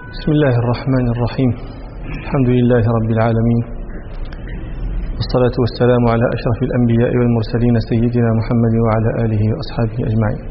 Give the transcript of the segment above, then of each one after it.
بسم الله الرحمن الرحيم. الحمد لله رب العالمين، والصلاة والسلام على أشرف الأنبياء والمرسلين سيدنا محمد وعلى آله وأصحابه أجمعين.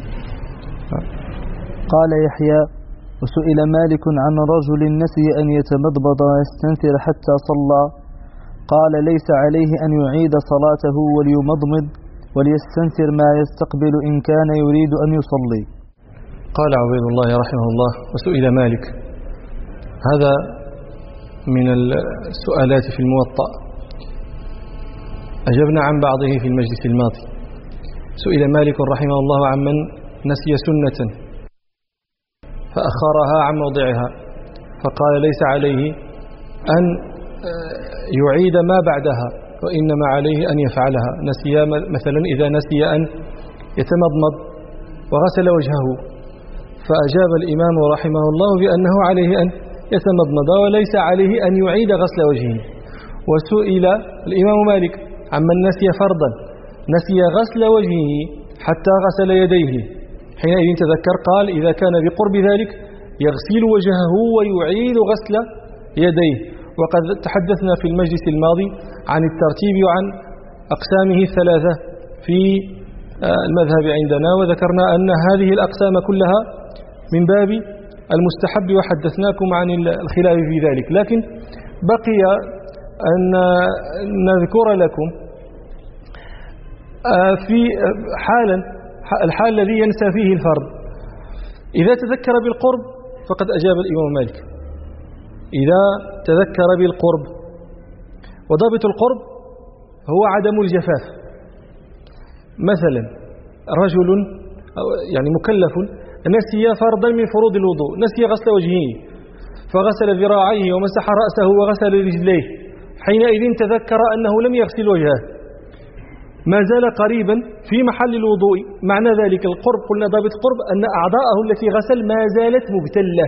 قال يحيى: وسئل مالك عن رجل نسي أن يتمضمض ويستنثر حتى صلى، قال: ليس عليه أن يعيد صلاته وليمضمض وليستنثر ما يستقبل إن كان يريد أن يصلي. قال عبيد الله رحمه الله: وسئل مالك. هذا من السؤالات في الموطأ، أجبنا عن بعضه في المجلس الماضي. سئل مالك رحمه الله عمن نسي سنة فأخرها عن موضعها، فقال: ليس عليه أن يعيد ما بعدها، وإنما عليه أن يفعلها. نسي مثلا إذا نسي أن يتمضمض وغسل وجهه، فأجاب الإمام رحمه الله بأنه عليه أن يتمضمض وليس عليه أن يعيد غسل وجهه. وسئل الإمام مالك عمن نسي فرضا، نسي غسل وجهه حتى غسل يديه، حينئذ تذكر قال: إذا كان بقرب ذلك يغسل وجهه ويعيد غسل يديه. وقد تحدثنا في المجلس الماضي عن الترتيب وعن أقسامه الثلاثة في المذهب عندنا، وذكرنا أن هذه الأقسام كلها من باب المستحب، وحدثناكم عن الخلاف في ذلك. لكن بقي أن نذكر لكم في الحال الذي ينسى فيه الفرض. إذا تذكر بالقرب فقد أجاب الإمام مالك، إذا تذكر بالقرب. وضابط القرب هو عدم الجفاف. مثلا رجل يعني مكلف نسي فرضا من فروض الوضوء، نسي غسل وجهه فغسل ذراعيه ومسح رأسه وغسل رجليه، حينئذ تذكر أنه لم يغسل وجهه، ما زال قريبا في محل الوضوء. معنى ذلك القرب، قلنا ضابط القرب أن أعضاءه التي غسل ما زالت مبتلة،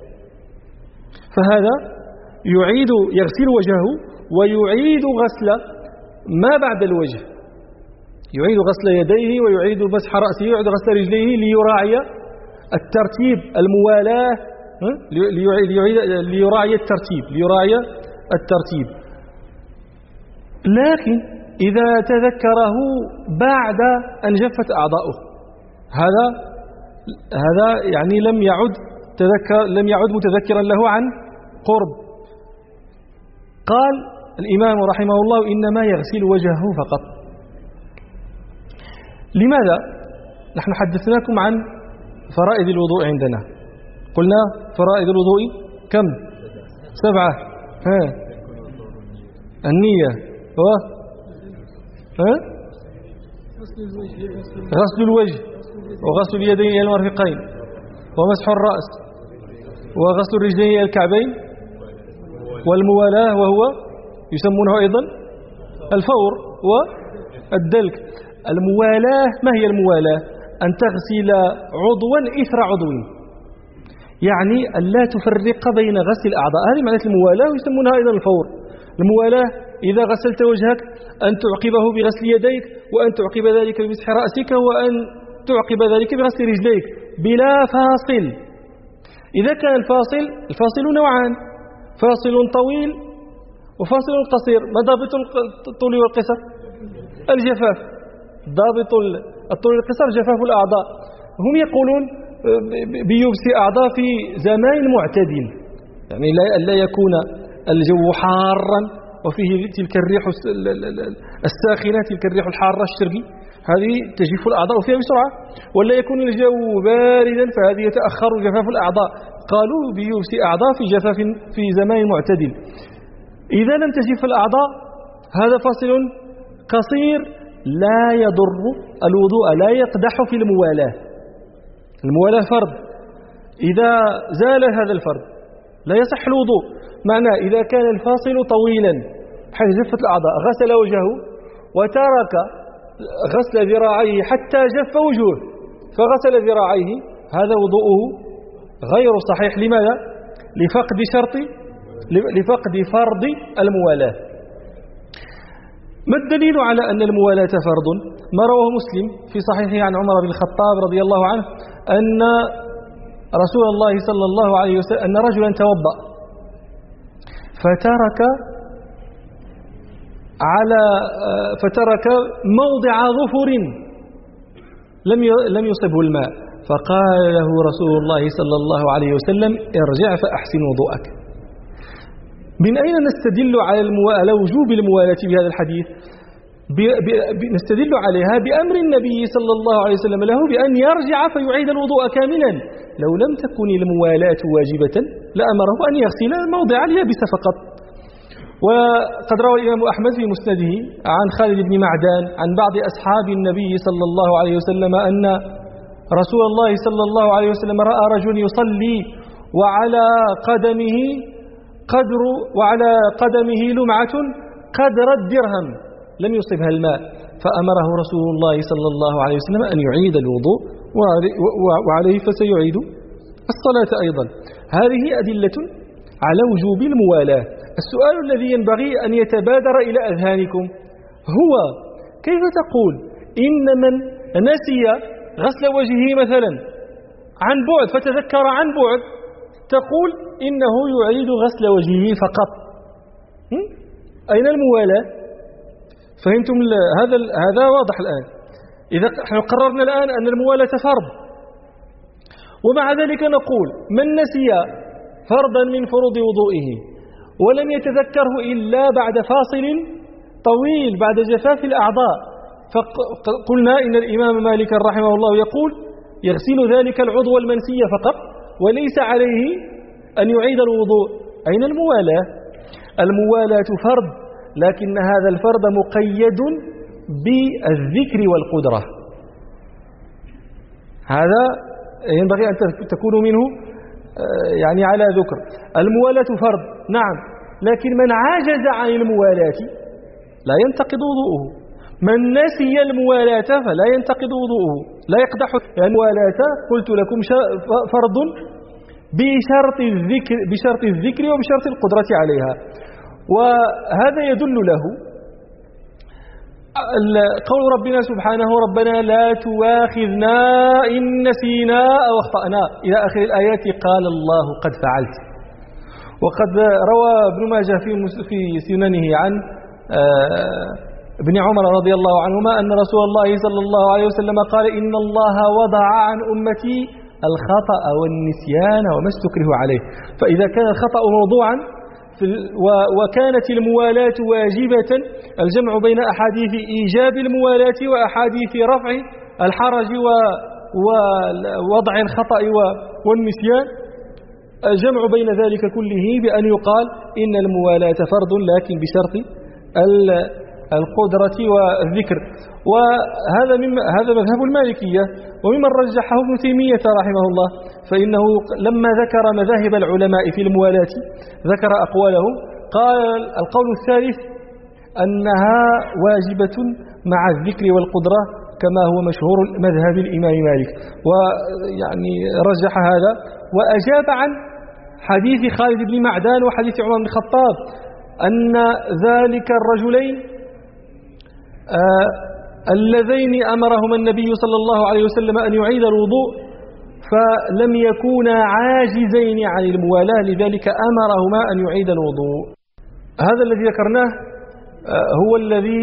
فهذا يغسل وجهه ويعيد غسل ما بعد الوجه، يعيد غسل يديه ويعيد مسح رأسه ويعيد غسل رجليه ليراعي الترتيب، الموالاة، ليراعي الترتيب. لكن إذا تذكره بعد أن جفت أعضاؤه، هذا يعني لم يعد متذكرا له عن قرب. قال الإمام رحمه الله: إنما يغسل وجهه فقط. لماذا؟ نحن حدثناكم عن فرائض الوضوء عندنا، قلنا فرائض الوضوء كم؟ 7. النية غسل الوجه وغسل اليدين إلى المرفقين ومسح الرأس وغسل الرجلين إلى الكعبين والموالاة، وهو يسمونه أيضا الفور والدلك. الموالاة، ما هي الموالاة؟ أن تغسل عضوا إثر عضو، يعني أن لا تفرق بين غسل الأعضاء. هذه معنى الموالاة، ويسمونها أيضا الفور. الموالاة إذا غسلت وجهك أن تعقبه بغسل يديك، وأن تعقب ذلك بمسح رأسك، وأن تعقب ذلك بغسل رجليك بلا فاصل. إذا كان الفاصل نوعان: فاصل طويل وفاصل قصير. ما ضابط الطول والقصر؟ الجفاف. ضابط الطول والقصر جفاف الأعضاء. هم يقولون بيبس أعضاء في زمان معتدل، يعني لا يكون الجو حارا وفيه تلك الريح الساخنة، تلك الريح الحارة الشرقي، هذه تجف الأعضاء فيها بسرعة، ولا يكون الجو باردا فهذه يتأخر جفاف الأعضاء. قالوا بيبس أعضاء في جفاف في زمان معتدل. إذا لم تجف الأعضاء هذا فاصل قصير لا يضر الوضوء، لا يقدح في الموالاة. الموالاة فرض، إذا زال هذا الفرض لا يصح الوضوء. معناه إذا كان الفاصل طويلا حيث جفت الأعضاء، غسل وجهه وترك غسل ذراعيه حتى جف وجهه فغسل ذراعيه، هذا وضوءه غير صحيح. لماذا؟ لفقد فرض الموالاة. ما الدليل على أن الموالاة فرض؟ ما رواه مسلم في صحيحه عن عمر بن الخطاب رضي الله عنه أن رسول الله صلى الله عليه وسلم أن رجلا توضأ فترك موضع ظفر لم يصبه الماء، فقال له رسول الله صلى الله عليه وسلم ارجع فأحسن وضوءك. من أين نستدل على وجوب الموالاة بهذا الحديث؟ نستدل عليها بأمر النبي صلى الله عليه وسلم له بأن يرجع فيعيد الوضوء كاملا. لو لم تكن الموالاة واجبة لأمره أن يغسل موضع اليابس فقط. وقد روى الإمام أحمد في مسنده عن خالد بن معدان عن بعض أصحاب النبي صلى الله عليه وسلم أن رسول الله صلى الله عليه وسلم رأى رجل يصلي وعلى قدمه لمعة قدر الدرهم لم يصبها الماء، فأمره رسول الله صلى الله عليه وسلم أن يعيد الوضوء وعليه فسيعيد الصلاة أيضا. هذه أدلة على وجوب الموالاة. السؤال الذي ينبغي أن يتبادر إلى أذهانكم هو كيف تقول إن من نسي غسل وجهه مثلا عن بعد فتذكر عن بعد تقول إنه يعيد غسل وجهه فقط؟ أين الموالاة؟ فهمتم؟ هذا واضح الآن. إذا نحن قررنا الآن أن الموالاة فرض، ومع ذلك نقول من نسي فرضا من فروض وضوئه ولم يتذكره إلا بعد فاصل طويل بعد جفاف الأعضاء، فقلنا إن الإمام مالك رحمه الله يقول يغسل ذلك العضو المنسي فقط وليس عليه أن يعيد الوضوء. أين الموالاة؟ الموالاة فرض، لكن هذا الفرض مقيد بالذكر والقدرة. هذا ينبغي أن تكون منه يعني على ذكر. الموالاة فرض نعم، لكن من عاجز عن الموالاة لا ينتقض وضوءه. من نسي الموالاة فلا ينتقض وضوءه، لا يقدح. الموالاة قلت لكم فرض بشرط الذكر وبشرط القدرة عليها. وهذا يدل له قول ربنا سبحانه ربنا لا تواخذنا إن نسينا أو أخطأنا إلى آخر الآيات. قال الله قد فعلت. وقد روى ابن ماجه في سننه عن ابن عمر رضي الله عنهما أن رسول الله صلى الله عليه وسلم قال إن الله وضع عن أمتي الخطأ والنسيان وما استكره عليه. فإذا كان الخطأ موضوعا وكانت الموالاة واجبة، الجمع بين أحاديث إيجاب الموالاة وأحاديث رفع الحرج ووضع الخطأ والنسيان، الجمع بين ذلك كله بأن يقال إن الموالاة فرض لكن بشرط القدرة والذكر. وهذا مذهب المالكية، وممن رجحه ابن تيمية رحمه الله، فإنه لما ذكر مذاهب العلماء في الموالاة ذكر أقوالهم. قال القول الثالث أنها واجبة مع الذكر والقدرة كما هو مشهور مذهب الإمام مالك، ويعني رجح هذا وأجاب عن حديث خالد بن معدان وحديث عمر بن الخطاب أن ذلك الرجلين اللذين أمرهما النبي صلى الله عليه وسلم أن يعيد الوضوء فلم يكونا عاجزين عن الموالاة، لذلك أمرهما أن يعيد الوضوء. هذا الذي ذكرناه هو الذي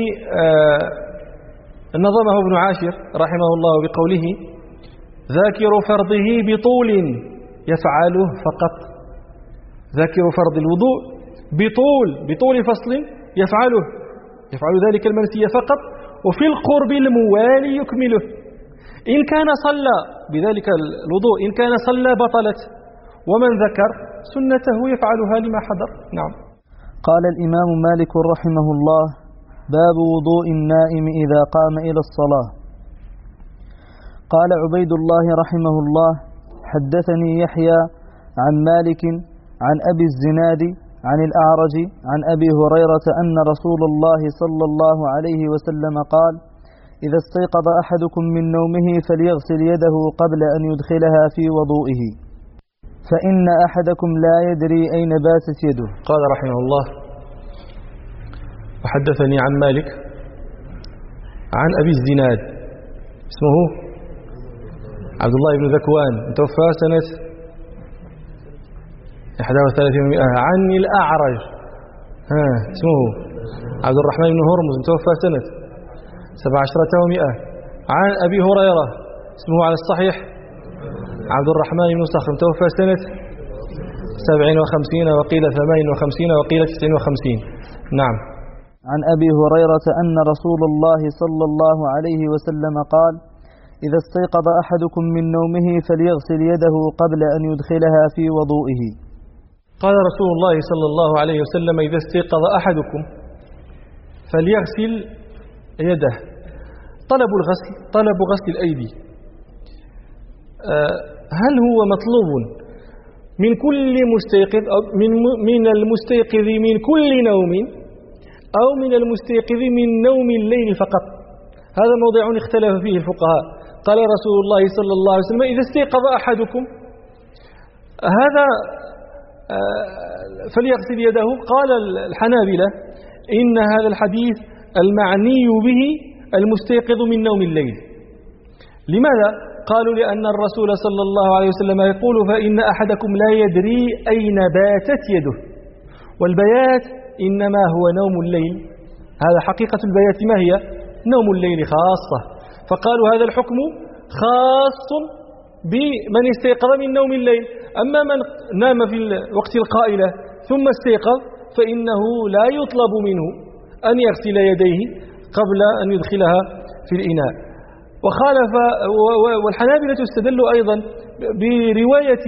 نظمه ابن عاشر رحمه الله بقوله ذاكر فرضه بطول يفعله فقط. ذاكر فرض الوضوء بطول فصل يفعل ذلك المنسي فقط، وفي القرب الموالي يكمله. إن كان صلى بذلك الوضوء إن كان صلى بطلت، ومن ذكر سنته يفعلها لما حضر. نعم. قال الإمام مالك رحمه الله: باب وضوء النائم إذا قام إلى الصلاة. قال عبيد الله رحمه الله: حدثني يحيى عن مالك عن أبي الزناد عن الأعرج عن أبي هريرة أن رسول الله صلى الله عليه وسلم قال: إذا استيقظ أحدكم من نومه فليغسل يده قبل أن يدخلها في وضوئه، فإن أحدكم لا يدري أين باتت يده. قال رحمه الله: وحدثني عن مالك عن أبي الزناد اسمه عبد الله بن ذكوان، توفى سنة 31 عن الأعرج اسمه عبد الرحمن بن هرمز توفى سنة 17 و100. عن أبي هريرة اسمه على الصحيح عبد الرحمن بن صخر توفى سنة 57 وقيل 58 وقيل 59. نعم. عن أبي هريرة أن رسول الله صلى الله عليه وسلم قال: إذا استيقظ أحدكم من نومه فليغسل يده قبل أن يدخلها في وضوئه. قال رسول الله صلى الله عليه وسلم: إذا استيقظ أحدكم فليغسل يده. طلب غسل الأيدي هل هو مطلوب من كل مستيقظ أو من المستيقظ من كل نوم أو من المستيقظ من نوم الليل فقط؟ هذا موضوع اختلف فيه الفقهاء. قال رسول الله صلى الله عليه وسلم: إذا استيقظ أحدكم هذا فليغسل يده. قال الحنابلة: إن هذا الحديث المعني به المستيقظ من نوم الليل. لماذا؟ قالوا: لأن الرسول صلى الله عليه وسلم يقول: فإن أحدكم لا يدري أين باتت يده، والبيات إنما هو نوم الليل. هذا حقيقة البيات ما هي؟ نوم الليل خاصة. فقالوا هذا الحكم خاص بمن استيقظ من نوم الليل. أما من نام في الوقت القائلة ثم استيقظ فإنه لا يطلب منه أن يغسل يديه قبل أن يدخلها في الإناء. وخالف والحنابلة استدلوا أيضا برواية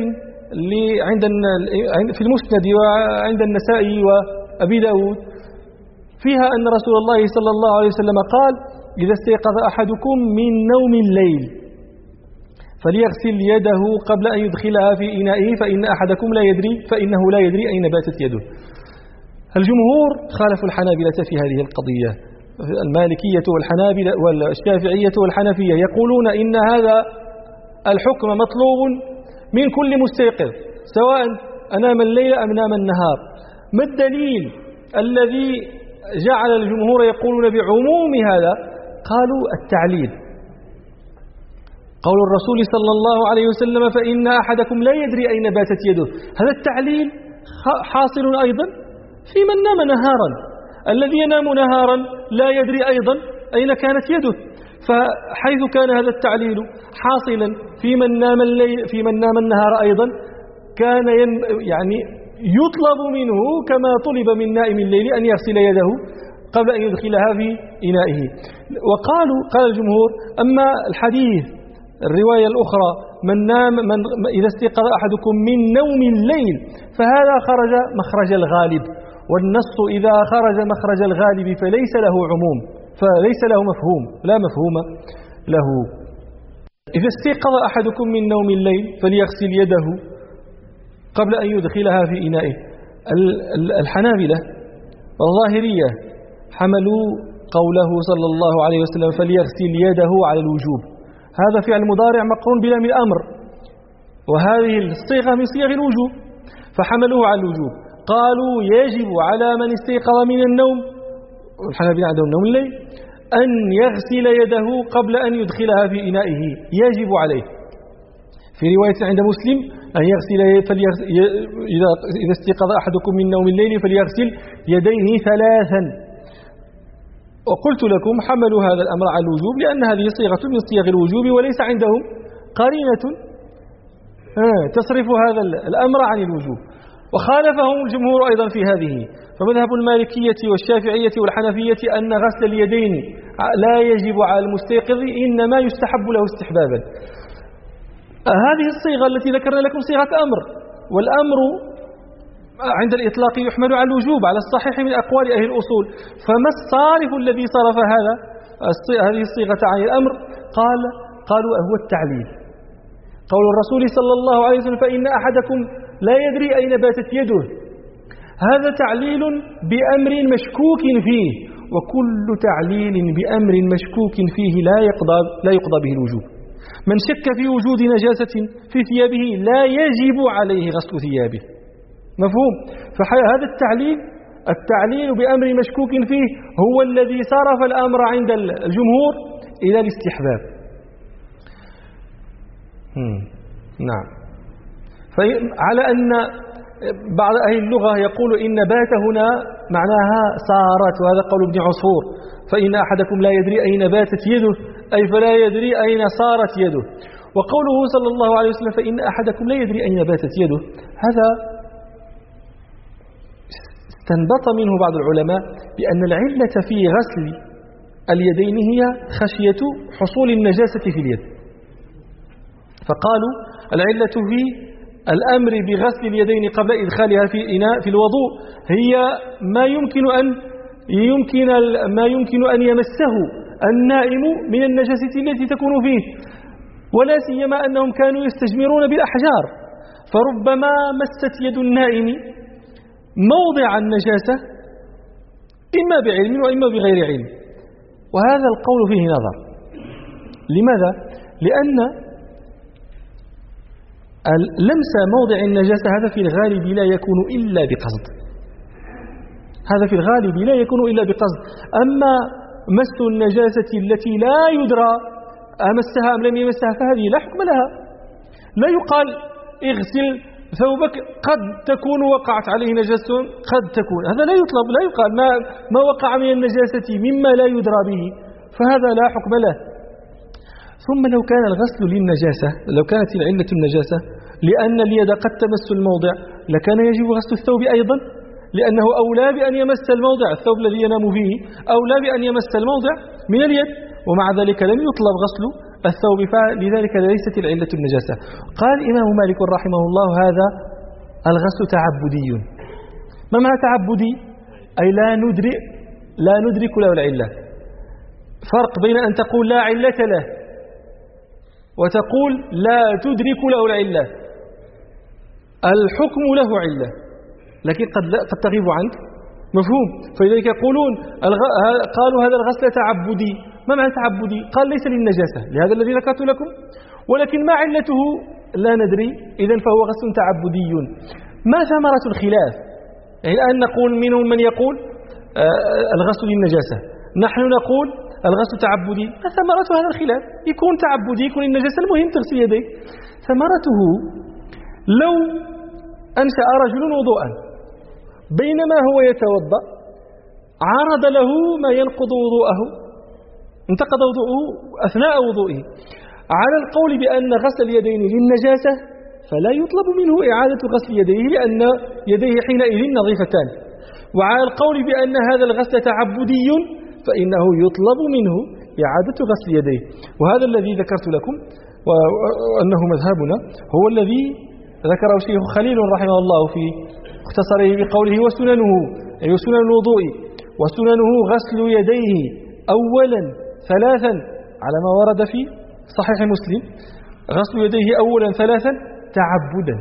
في المسند وعند النسائي وأبي داود فيها أن رسول الله صلى الله عليه وسلم قال: إذا استيقظ أحدكم من نوم الليل فليغسل يده قبل أن يدخلها في إنائه فإنه لا يدري أين باتت يده. الجمهور خالفوا الحنابلة في هذه القضية. المالكية والحنابلة والشافعية والحنفية يقولون إن هذا الحكم مطلوب من كل مستيقظ سواء أنام الليل أم نام النهار. ما الدليل الذي جعل الجمهور يقولون بعموم هذا؟ قالوا: التعليل. قول الرسول صلى الله عليه وسلم: فإن أحدكم لا يدري أين باتت يده. هذا التعليل حاصل أيضا في من نام نهارا. الذي ينام نهارا لا يدري أيضا أين كانت يده. فحيث كان هذا التعليل حاصلا في من نام النهار أيضا كان يعني يطلب منه كما طلب من نائم الليل أن يغسل يده قبل أن يدخلها في إنائه. قال الجمهور: أما الحديث الرواية الأخرى إذا استيقظ أحدكم من نوم الليل فهذا خرج مخرج الغالب، والنص إذا خرج مخرج الغالب فليس له عموم، فليس له مفهوم، لا مفهوم له. إذا استيقظ أحدكم من نوم الليل فليغسل يده قبل أن يدخلها في إنائه. الحنابلة والظاهرية حملوا قوله صلى الله عليه وسلم فليغسل يده على الوجوب. هذا فعل مضارع مقرون بلام الأمر، وهذه الصيغة من صيغ الوجوب، فحملوه على الوجوب. قالوا: يجب على من استيقظ من النوم، والحنابلة عندهم نوم الليل، أن يغسل يده قبل أن يدخلها في إنائه، يجب عليه. في رواية عند مسلم أن يغسل إذا استيقظ أحدكم من نوم الليل فليغسل يديه 3. وقلت لكم حملوا هذا الأمر على الوجوب لأن هذه صيغة من صيغ الوجوب وليس عندهم قرينة تصرف هذا الأمر عن الوجوب. وخالفهم الجمهور أيضا في هذه، فمذهب المالكية والشافعية والحنفية أن غسل اليدين لا يجب على المستيقظ، إنما يستحب له استحبابا. هذه الصيغة التي ذكرنا لكم صيغة أمر، والأمر عند الإطلاق يحمل على الوجوب على الصحيح من أقوال أهل الأصول. فما الصارف الذي صرف هذه الصيغة عن الأمر؟ قالوا هو التعليل. قول الرسول صلى الله عليه وسلم فإن أحدكم لا يدري أين باتت يده، هذا تعليل بأمر مشكوك فيه، وكل تعليل بأمر مشكوك فيه لا يقضى به الوجوب. من شك في وجود نجاسة في ثيابه لا يجب عليه غسل ثيابه. مفهوم؟ فهذا التعليل بأمر مشكوك فيه هو الذي صرف الأمر عند الجمهور إلى الاستحباب. نعم. على أن بعض أهل اللغة يقول إن بات هنا معناها صارت، وهذا قول ابن عصفور، فإن أحدكم لا يدري أين باتت يده، أي فلا يدري أين صارت يده. وقوله صلى الله عليه وسلم فإن أحدكم لا يدري أين باتت يده، هذا استنبط منه بعض العلماء بأن العلة في غسل اليدين هي خشية حصول النجاسة في اليد، فقالوا العلة في الأمر بغسل اليدين قبل إدخالها في إناء في الوضوء هي ما يمكن أن يمسه النائم من النجاسة التي تكون فيه، ولا سيما أنهم كانوا يستجمرون بالأحجار، فربما مست يد النائم موضع النجاسة إما بعلم وإما بغير علم، وهذا القول فيه نظر. لماذا؟ لأن لمس موضع النجاسة هذا في الغالب لا يكون إلا بقصد، أما مس النجاسة التي لا يدرى أمسها أم لم يمسها فهذه لا حكم لها. لا يقال اغسل ثوبك قد تكون وقعت عليه نجاسة، قد تكون، هذا لا يطلب، لا يقال ما وقع من النجاسة مما لا يدرى به، فهذا لا حكم له. ثم لو كان الغسل للنجاسة، لو كانت العلة النجاسة لأن اليد قد تمس الموضع، لكان يجب غسل الثوب أيضا، لأنه أولى بأن يمس الموضع، الثوب الذي ينام فيه أولى بأن يمس الموضع من اليد، ومع ذلك لم يطلب غسل الثوب، فلذلك ليست العلة النجاسة. قال الإمام مالك رحمه الله هذا الغسل تعبدي. ما معنى تعبدي؟ أي لا ندرك له العلة. فرق بين أن تقول لا علة له وتقول لا تدرك له العلة. الحكم له علة لكن قد تغيب عنك، مفهوم؟ فلذلك يقولون قالوا هذا الغسل تعبدي. ما معنى تعبدي؟ قال ليس للنجاسة، لهذا الذي ذكرت لكم، ولكن ما علته لا ندري، إذن فهو غسل تعبدي. ما ثمرة الخلاف؟ يعني الآن نقول منهم من يقول الغسل للنجاسة، نحن نقول الغسل تعبدي. ما ثمرة هذا الخلاف؟ يكون تعبدي، يكون النجاسة، المهم تغسل يديك. ثمرته لو أنشأ رجل وضوءا بينما هو يتوضأ عرض له ما ينقض وضوءه، انتقض وضوءه أثناء وضوئه، على القول بأن غسل اليدين للنجاسة فلا يطلب منه إعادة غسل يديه لأن يديه حينئذ نظيفتان، وعلى القول بأن هذا الغسل تعبدي فإنه يطلب منه إعادة غسل يديه. وهذا الذي ذكرت لكم وأنه مذهبنا هو الذي ذكره الشيخ خليل رحمه الله في اختصره بقوله وسننه، أي سنن الوضوء، وسننه غسل يديه أولا ثلاثا، على ما ورد في صحيح مسلم، غسل يديه أولا ثلاثا تعبدا،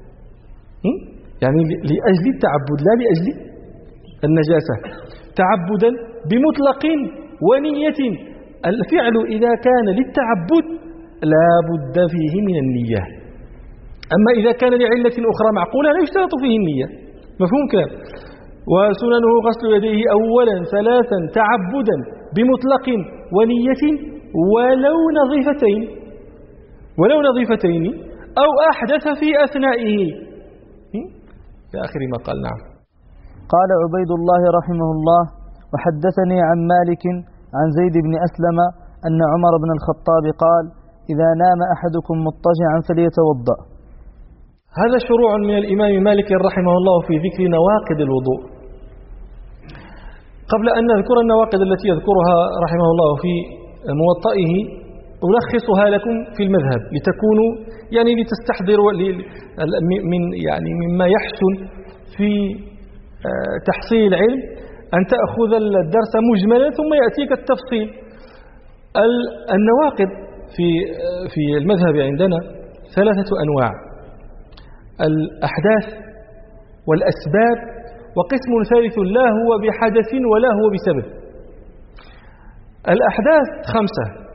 يعني لأجل التعبد لا لأجل النجاسة، تعبدا بمطلق ونية. الفعل إذا كان للتعبد لا بد فيه من النية، أما إذا كان لعلة أخرى معقولة لا يشترط فيه النية، مفهوم كلام. وسننه غسل يديه أولا ثلاثا تعبدا بمطلق ونية ولو نظيفتين أو أحدث في أثنائه في آخر ما قال. نعم. قال عبيد الله رحمه الله وحدثني عن مالك عن زيد بن أسلم أن عمر بن الخطاب قال إذا نام أحدكم مضطجعا فليتوضأ. هذا شروع من الإمام مالك رحمه الله في ذكر نواقض الوضوء. قبل أن نذكر النواقض التي يذكرها رحمه الله في موطئه ألخصها لكم في المذهب لتكونوا يعني لتستحضروا مما يحسن في تحصيل العلم أن تأخذ الدرس مجملا ثم يأتيك التفصيل. النواقض في المذهب عندنا ثلاثة أنواع: الأحداث والأسباب، وقسم ثالث لا هو بحدث ولا هو بسبب. الأحداث 5: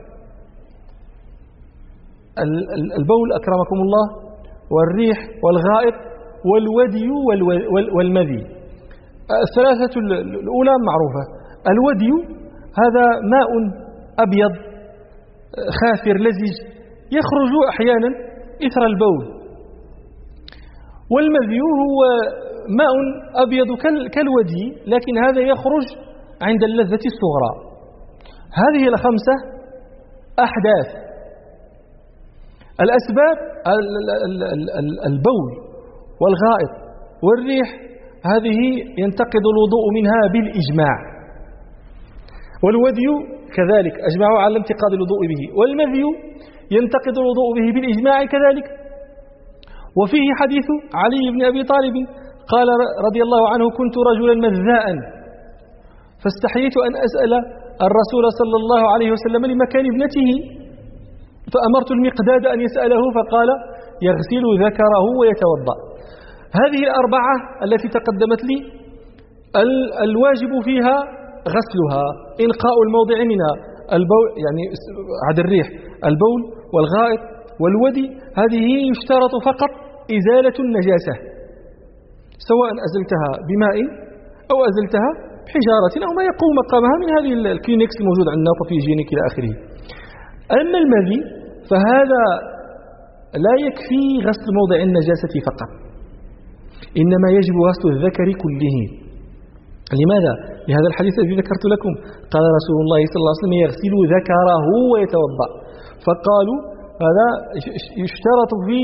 البول أكرمكم الله، والريح، والغائط، والودي والمذي. الثلاثة الأولى معروفة. الودي هذا ماء أبيض خافر لزج يخرج أحيانا إثر البول، والمذي هو ماء أبيض كالودي، لكن هذا يخرج عند اللذة الصغرى. هذه الخمسة أحداث. الأسباب البول والغائط والريح، هذه ينتقض الوضوء منها بالإجماع، والودي كذلك أجمعوا على انتقاض الوضوء به، والمذي ينتقض الوضوء به بالإجماع كذلك. وفيه حديث علي بن أبي طالب قال رضي الله عنه: كنت رجلا مذاء فاستحييت أن أسأل الرسول صلى الله عليه وسلم لمكان ابنته، فأمرت المقداد أن يسأله فقال: يغسل ذكره ويتوضأ. هذه الأربعة التي تقدمت لي الواجب فيها غسلها، إنقاء الموضع منها، البول يعني عد الريح، البول والغائط والودي، هذه يشترط فقط إزالة النجاسة، سواء أزلتها بماء أو أزلتها بحجارة أو ما يقوم مقامها من هذه الكلينكس الموجود عندنا وفي جينيك إلى آخره. أما المذي فهذا لا يكفي غسل موضع النجاسة فقط، إنما يجب غسل الذكر كله. لماذا؟ لهذا الحديث الذي ذكرت لكم، قال رسول الله صلى الله عليه وسلم: يغسل ذكره ويتوضأ. فقالوا هذا يشترط في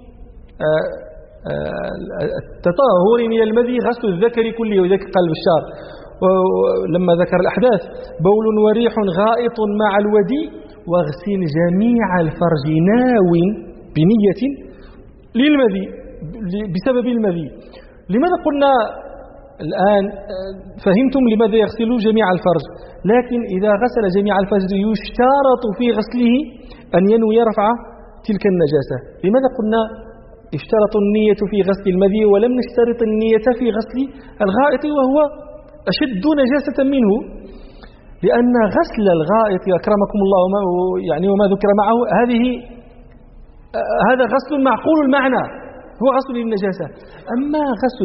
التطهر من المذي غسل الذكر كله. وذلك قال بشار لما ذكر الأحداث: بول وريح غائط مع الودي واغسل جميع الفرج ناو بنية للمذي بسبب المذي. لماذا قلنا الآن فهمتم لماذا يغسل جميع الفرج؟ لكن إذا غسل جميع الفرج يشترط في غسله أن ينوي رفع تلك النجاسة. لماذا قلنا اشترط النية في غسل المذي ولم نشترط النية في غسل الغائط وهو أشد نجاسة منه؟ لأن غسل الغائط أكرمكم الله وما ذكر معه هذا غسل معقول المعنى، هو غسل للنجاسة. أما غسل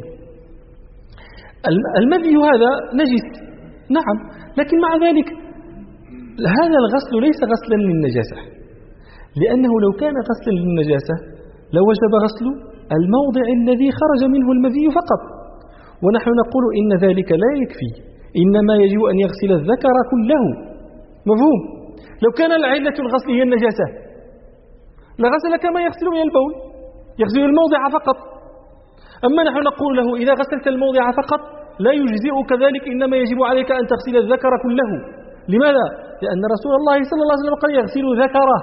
المذي هذا نجس، نعم، لكن مع ذلك هذا الغسل ليس غسلا للنجاسة، لأنه لو كان غسلا للنجاسة لوجب غسل الموضع الذي خرج منه المذي فقط، ونحن نقول إن ذلك لا يكفي، إنما يجب أن يغسل الذكر كله. مفهوم؟ لو كان العلة الغسل هي النجاسة لغسل كما يغسل من البول، يغسل الموضع فقط. أما نحن نقول له إذا غسلت الموضع فقط لا يجزئك ذلك، إنما يجب عليك أن تغسل الذكر كله. لماذا؟ لأن رسول الله صلى الله عليه وسلم قال: يغسل ذكره.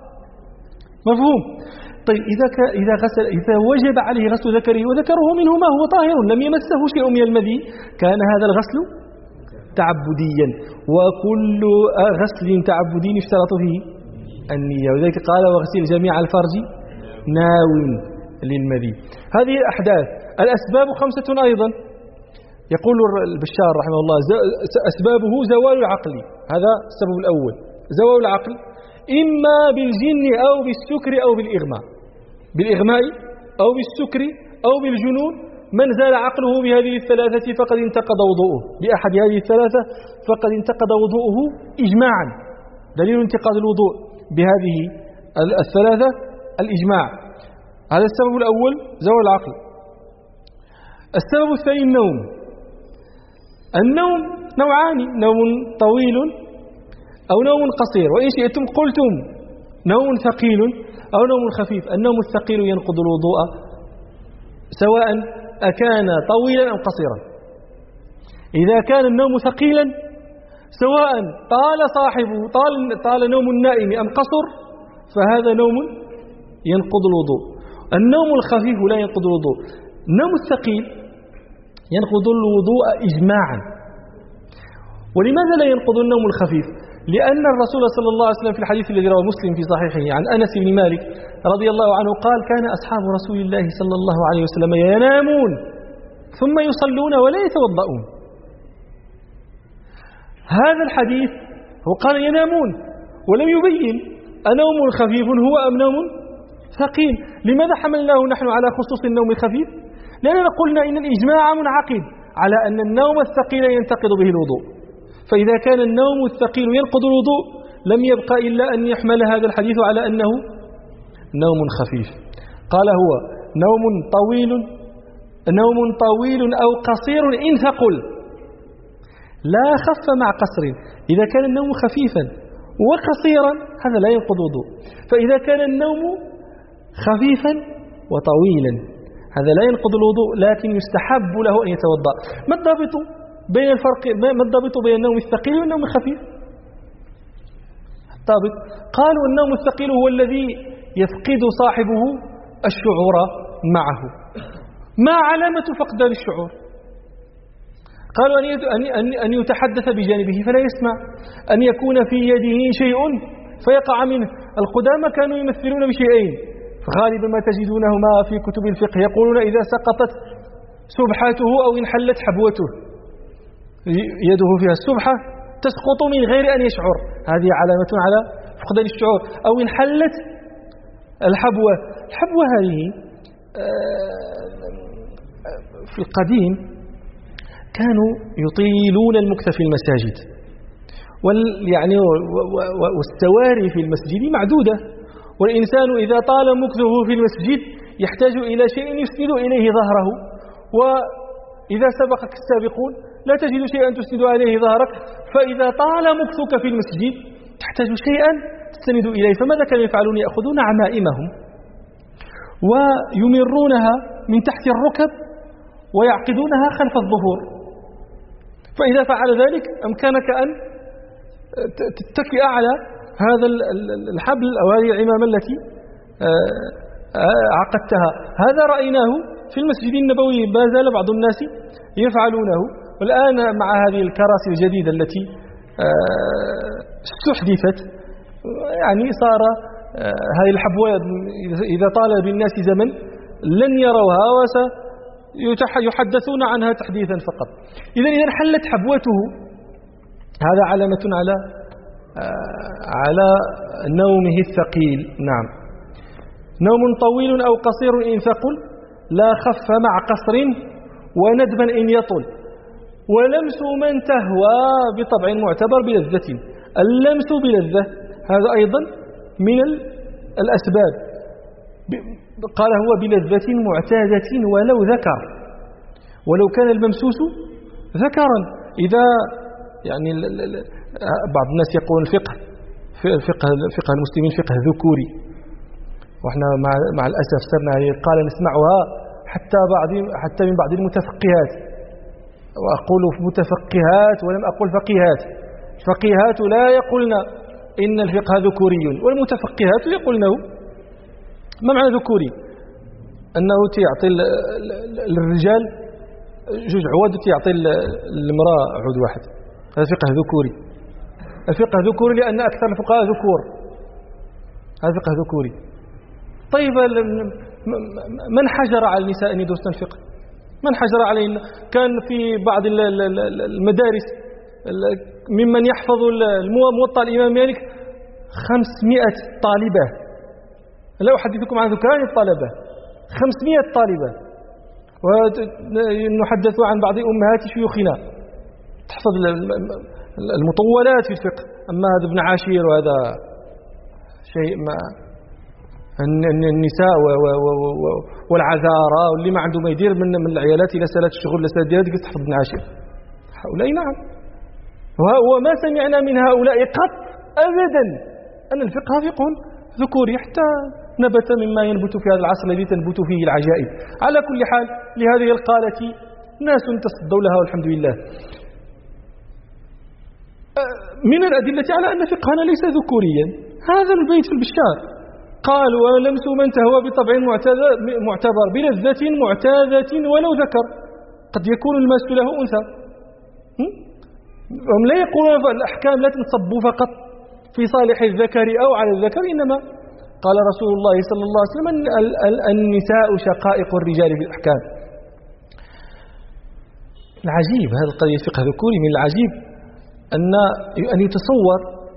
مفهوم؟ طيب إذا وجب عليه غسل ذكره وذكره منه ما هو طاهر لم يمسه شيء من المذي، كان هذا الغسل تعبديا، وكل غسل تعبدي يشترط فيه النية. وذلك قال: واغسل جميع الفرج ناو للمذي. هذه الأحداث. الأسباب 5 أيضا، يقول البشار رحمه الله: أسبابه زوال العقل. هذا السبب الأول، زوال العقل إما بالجن أو بالسكر أو بالإغماء أو بالسكر أو بالجنون. من زال عقله بهذه الثلاثة فقد انتقض وضوءه، بأحد هذه الثلاثة فقد انتقض وضوءه إجماعا. دليل انتقاض الوضوء بهذه الثلاثة الإجماع. هذا السبب الأول، زوال العقل. السبب الثاني النوم. النوم نوعان: نوم طويل أو نوم قصير، وإن شئتم قلتم نوم ثقيل أو نوم خفيف. النوم الثقيل ينقض الوضوء سواء أكان طويلا أو قصيرا. إذا كان النوم ثقيلا سواء طال صاحبه طال نوم النائم أم قصر فهذا نوم ينقض الوضوء. النوم الخفيف لا ينقض الوضوء. النوم الثقيل ينقض الوضوء إجماعا. ولماذا لا ينقض النوم الخفيف؟ لأن الرسول صلى الله عليه وسلم في الحديث الذي رواه مسلم في صحيحه عن أنس بن مالك رضي الله عنه قال: كان أصحاب رسول الله صلى الله عليه وسلم ينامون ثم يصلون ولا يتوضؤون. هذا الحديث هو قال ينامون ولم يبين أنوم خفيف هو أم نوم ثقيل. لماذا حملناه نحن على خصوص النوم الخفيف؟ لأننا قلنا إن الإجماع منعقد على أن النوم الثقيل ينتقض به الوضوء، فإذا كان النوم الثقيل ينقض الوضوء لم يبقى إلا أن يحمل هذا الحديث على أنه نوم خفيف. قال هو نوم طويل أو قصير إن ثقل، لا خف مع قصر. إذا كان النوم خفيفا وقصيرا هذا لا ينقض وضوء. فإذا كان النوم خفيفا وطويلا هذا لا ينقض الوضوء، لكن يستحب له أن يتوضأ. ما الضابط بين النوم الثقيل والنوم الخفيف؟ الضابط قالوا النوم الثقيل هو الذي يفقد صاحبه الشعور معه. ما علامة فقدان الشعور؟ قالوا أن يتحدث بجانبه فلا يسمع، أن يكون في يده شيء فيقع منه. القدامى كانوا يمثلون بشيئين غالبا ما تجدونهما في كتب الفقه، يقولون إذا سقطت سبحته أو انحلت حبوته، يده فيها السبحة تسقط من غير أن يشعر، هذه علامة على فقدان الشعور. أو انحلت الحبوة هذه في القديم كانوا يطيلون المكث في المساجد، والسواري في المسجد معدودة، والإنسان إذا طال مكثه في المسجد يحتاج إلى شيء يسند إليه ظهره، وإذا سبقك السابقون لا تجد شيئا تسند عليه ظهرك، فإذا طال مكثك في المسجد تحتاج شيئا تستند إليه. فماذا كانوا يفعلون؟ يأخذون عمائمهم ويمرونها من تحت الركب ويعقدونها خلف الظهور، فإذا فعل ذلك أمكنك أن تتكئ على هذا الحبل أو هذه العمامة التي عقدتها. هذا رأيناه في المسجد النبوي، ما زال بعض الناس يفعلونه. والآن مع هذه الكراسي الجديدة التي استحدثت صار هذه الحبوة إذا طال بالناس زمن لن يروها وسيحدثون عنها تحديثا فقط. إذا انحلت حبوته هذا علامة على نومه الثقيل. نعم، نوم طويل أو قصير إن ثقل، لا خف مع قصر وندبا إن يطل، ولمس من تهوى بطبع معتبر بلذة. اللمس بلذة هذا أيضا من الأسباب. قال هو بلذة معتادة ولو ذكر، ولو كان الممسوس ذكرا. إذا بعض الناس يقول فقه المسلمين فقه ذكوري، وإحنا مع الأسف صرنا قال نسمعها حتى من بعض المتفقهات، وأقول متفقهات ولم أقل فقيهات. الفقيهات لا يقولن إن الفقه ذكوري، والمتفقهات يقولن ما معنى ذكوري؟ أنه تعطي للرجال جوج عواد وتعطي المرأة عود واحد، هذا فقه ذكوري. الفقه ذكوري لأن أكثر الفقهاء ذكور، هذا فقه ذكوري. طيب من حجر على النساء أن يدرسن الفقه؟ من حجر عليهن؟ كان في بعض المدارس ممن يحفظ موطأ الإمام مالك 500 طالبة، لا أحدثكم عن ذكران الطلبة، 500 طالبة. ونحدث عن بعض أمهات شيوخنا تحفظ المطولات في الفقه. أما هذا ابن عاشير وهذا شيء ما النساء والعذارى واللي ما عنده ما يدير من العيالات إلى سالات الشغل لسالات ديالها تحفظ ابن عاشير. هؤلاء نعم، وما سمعنا من هؤلاء قط أبدا أن الفقه فقه ذكوري، حتى نبت مما ينبت في هذا العصر الذي تنبت فيه العجائب. على كل حال لهذه القالة ناس تصدوا لها والحمد لله. من الأدلة على أن فقهنا ليس ذكوريا هذا البيت في البشار، قال ولمس من تهوى بطبع معتبر بلذة معتادة ولو ذكر. قد يكون الماس له أنثى. هم لا يقولون الأحكام لا تنصب فقط في صالح الذكر أو على الذكر، إنما قال رسول الله صلى الله عليه وسلم النساء شقائق الرجال في الأحكام. العجيب هذا القضية فقه ذكوري، من العجيب أن يتصور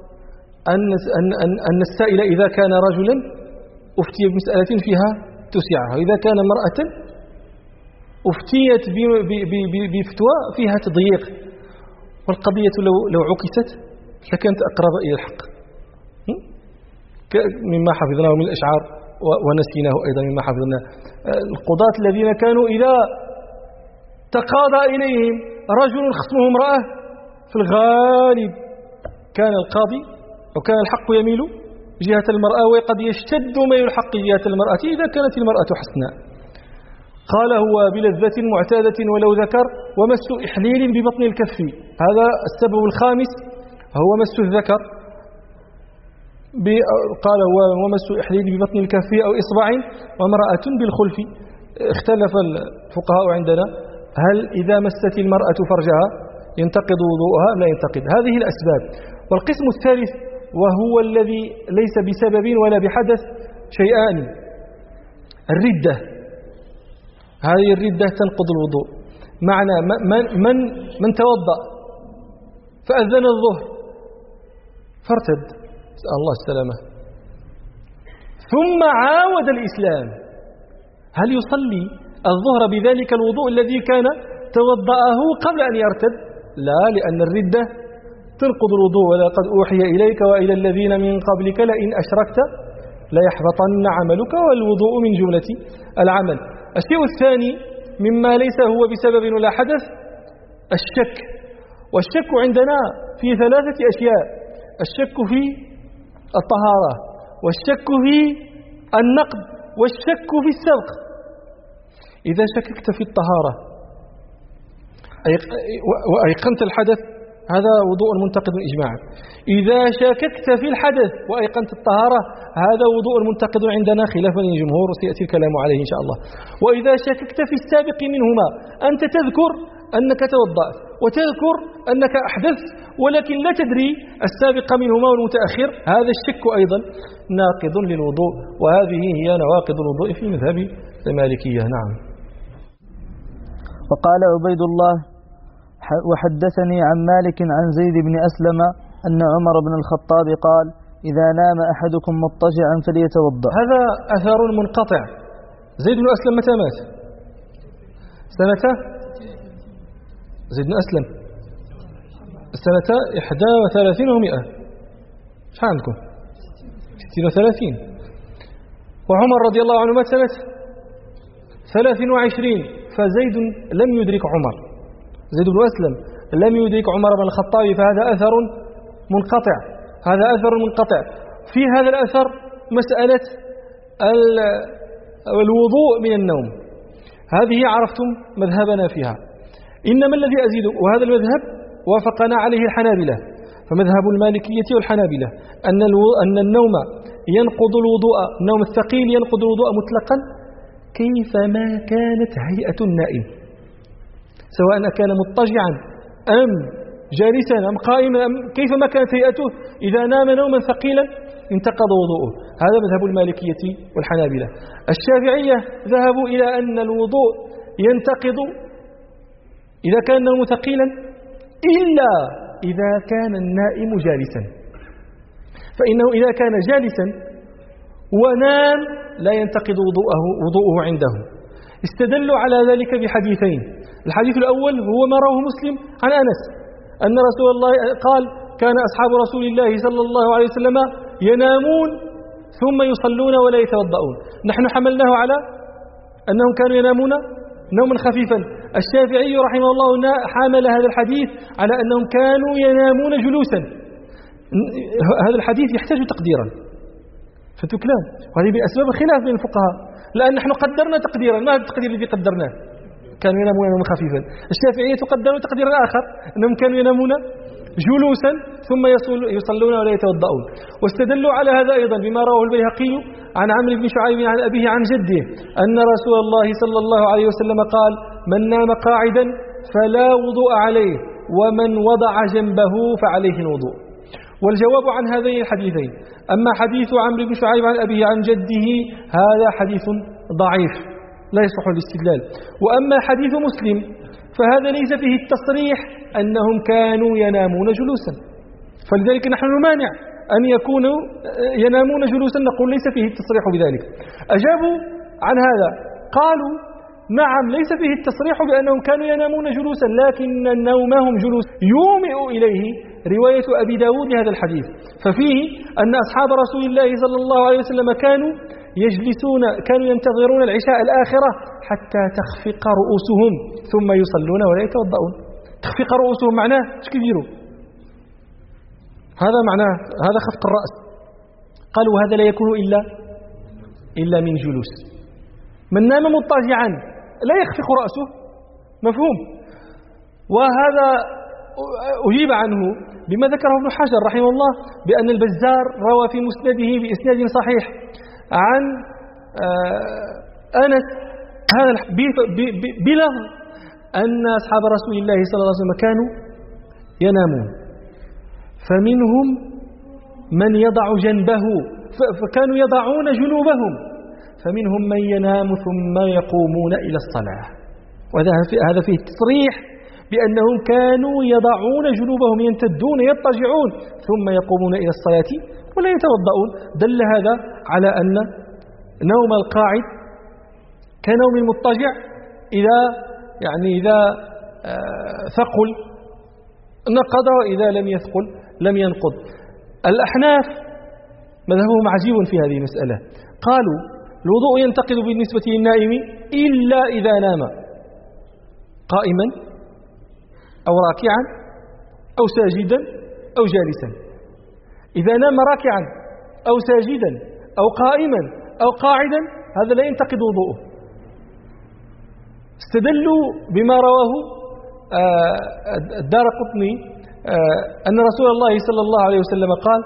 أن السائل إذا كان رجلا أفتي بمسألة فيها تسعها، وإذا كان امرأة أفتيت بفتوى فيها تضييق، والقضية لو عكست لكانت أقرب إلى الحق. مما حفظناه من الأشعار ونسيناه أيضا مما حفظنا. القضاة الذين كانوا إذا تقاضى إليهم رجل خصمه امرأة في الغالب كان القاضي وكان الحق يميل جهة المرأة، وقد يشتد ميل الحق جهة المرأة إذا كانت المرأة حسناء. قال هو بلذة معتادة ولو ذكر ومس إحليل ببطن الكف. هذا السبب الخامس هو مس الذكر. قال هو ومس إحليل ببطن الكف أو إصبع وامرأة بالخلف. اختلف الفقهاء عندنا هل إذا مست المرأة فرجها ينتقض وضوءها أم لا ينتقض. هذه الأسباب. والقسم الثالث وهو الذي ليس بسبب ولا بحدث شيئان: الردة. هذه الردة تنقض الوضوء. معنى من توضأ فأذن الظهر فارتد، نسأل الله السلامة، ثم عاود الإسلام، هل يصلي الظهر بذلك الوضوء الذي كان توضأه قبل أن يرتد؟ لا، لأن الردة تنقض الوضوء. ولقد أوحي إليك وإلى الذين من قبلك لئن أشركت ليحبطن عملك، والوضوء من جملة العمل. الشيء الثاني مما ليس هو بسبب ولا حدث الشك. والشك عندنا في ثلاثة أشياء: الشك في الطهارة، والشك في النقض، والشك في السبق. إذا شككت في الطهارة وأيقنت الحدث هذا وضوء منتقد إجماعا. إذا شككت في الحدث وأيقنت الطهارة هذا وضوء منتقد عندنا خلافا للجمهور، وسيأتي الكلام عليه إن شاء الله. وإذا شككت في السابق منهما، أنت تذكر أنك توضأت وتذكر أنك أحدثت ولكن لا تدري السابق منهما والمتأخر، هذا الشك أيضا ناقض للوضوء. وهذه هي نواقض الوضوء في مذهب المالكية. نعم. وقال عبيد الله: وحدثني عن مالك عن زيد بن أسلم أن عمر بن الخطاب قال: إذا نام أحدكم مضطجعا فليتوضأ. هذا أثر منقطع. زيد بن أسلم متى مات؟ سنة زيد بن أسلم سنة 31 و100. شو عندكم؟ 36. وعمر رضي الله عنه مات سنة 23. فزيد لم يدرك عمر، زيد بن أسلم لم يدرك عمر بن الخطاب، فهذا أثر منقطع. هذا أثر منقطع. في هذا الأثر مسألة الوضوء من النوم، هذه عرفتم مذهبنا فيها. إنما الذي أزيد، وهذا المذهب وافقنا عليه الحنابلة، فمذهب المالكية والحنابلة أن النوم ينقض الوضوء، النوم الثقيل ينقض الوضوء مطلقا كيفما كانت هيئة النائم، سواء كان مضطجعا أم جالسا أم قائما أم كيفما كانت هيئته، إذا نام نوما ثقيلا انتقض وضوءه. هذا مذهب المالكية والحنابلة. الشافعية ذهبوا إلى أن الوضوء ينتقض إذا كان النوم ثقيلا إلا إذا كان النائم جالسا، فإنه إذا كان جالسا ونام لا ينتقض وضوءه عنده. استدلوا على ذلك بحديثين. الحديث الأول هو ما رواه مسلم عن أنس أن رسول الله قال: كان أصحاب رسول الله صلى الله عليه وسلم ينامون ثم يصلون ولا يتوضؤون. نحن حملناه على أنهم كانوا ينامون نوما خفيفا. الشافعي رحمه الله حمل هذا الحديث على أنهم كانوا ينامون جلوسا. هذا الحديث يحتاج تقديرا فتكلم، وهذه بأسباب الخلاف بين الفقهاء، لأن نحن قدرنا تقديرا، ما هذا التقدير الذي قدرناه؟ كانوا ينامون نوما خفيفا. الشافعية تقدرون تقديرا آخر أنهم كانوا ينامون جلوسا ثم يصلون ولا يتوضؤون. واستدلوا على هذا أيضا بما رواه البيهقي عن عمرو بن شعيب عن أبيه عن جده أن رسول الله صلى الله عليه وسلم قال: من نام قاعدا فلا وضوء عليه، ومن وضع جنبه فعليه الوضوء. والجواب عن هذين الحديثين: أما حديث عمرو بن شعيب عن أبيه عن جده هذا حديث ضعيف لا يصح الاستدلال. وأما حديث مسلم فهذا ليس فيه التصريح أنهم كانوا ينامون جلوسا، فلذلك نحن نمانع أن يكونوا ينامون جلوسا، نقول ليس فيه التصريح بذلك. أجابوا عن هذا قالوا: نعم ليس فيه التصريح بأنهم كانوا ينامون جلوسا، لكن نومهم جلوس يومئ إليه رواية أبي داود لهذا الحديث، ففيه أن أصحاب رسول الله صلى الله عليه وسلم كانوا كانوا ينتظرون العشاء الآخرة حتى تخفق رؤوسهم ثم يصلون ولا يتوضؤون. تخفق رؤوسهم معناه ايش كيديروا؟ هذا معناه هذا خفق الرأس. قالوا هذا لا يكون إلا من جلوس. من نام مضطجعا لا يخفق رأسه، مفهوم. وهذا أجيب عنه بما ذكره ابن حجر رحمه الله بأن البزار روى في مسنده بإسناد صحيح عن أنس هذا بلفظ أن أصحاب رسول الله صلى الله عليه وسلم كانوا ينامون، فمنهم من يضع جنبه، فكانوا يضعون جنوبهم، فمنهم من ينام ثم يقومون إلى الصلاة. وهذا فيه تصريح بأنهم كانوا يضعون جنوبهم، ينتدون يضطجعون ثم يقومون إلى الصلاة ولا يتوضؤون. دل هذا على أن نوم القاعد كنوم المضطجع إذا ثقل نقض، وإذا لم يثقل لم ينقض. الأحناف مذهبهم عجيب في هذه المسألة، قالوا الوضوء ينتقض بالنسبة للنائم إلا إذا نام قائما أو راكعا أو ساجدا أو جالسا. إذا نام راكعا أو ساجدا أو قائما أو قاعدا هذا لا ينتقض وضوءه. استدلوا بما رواه الدارقطني أن رسول الله صلى الله عليه وسلم قال: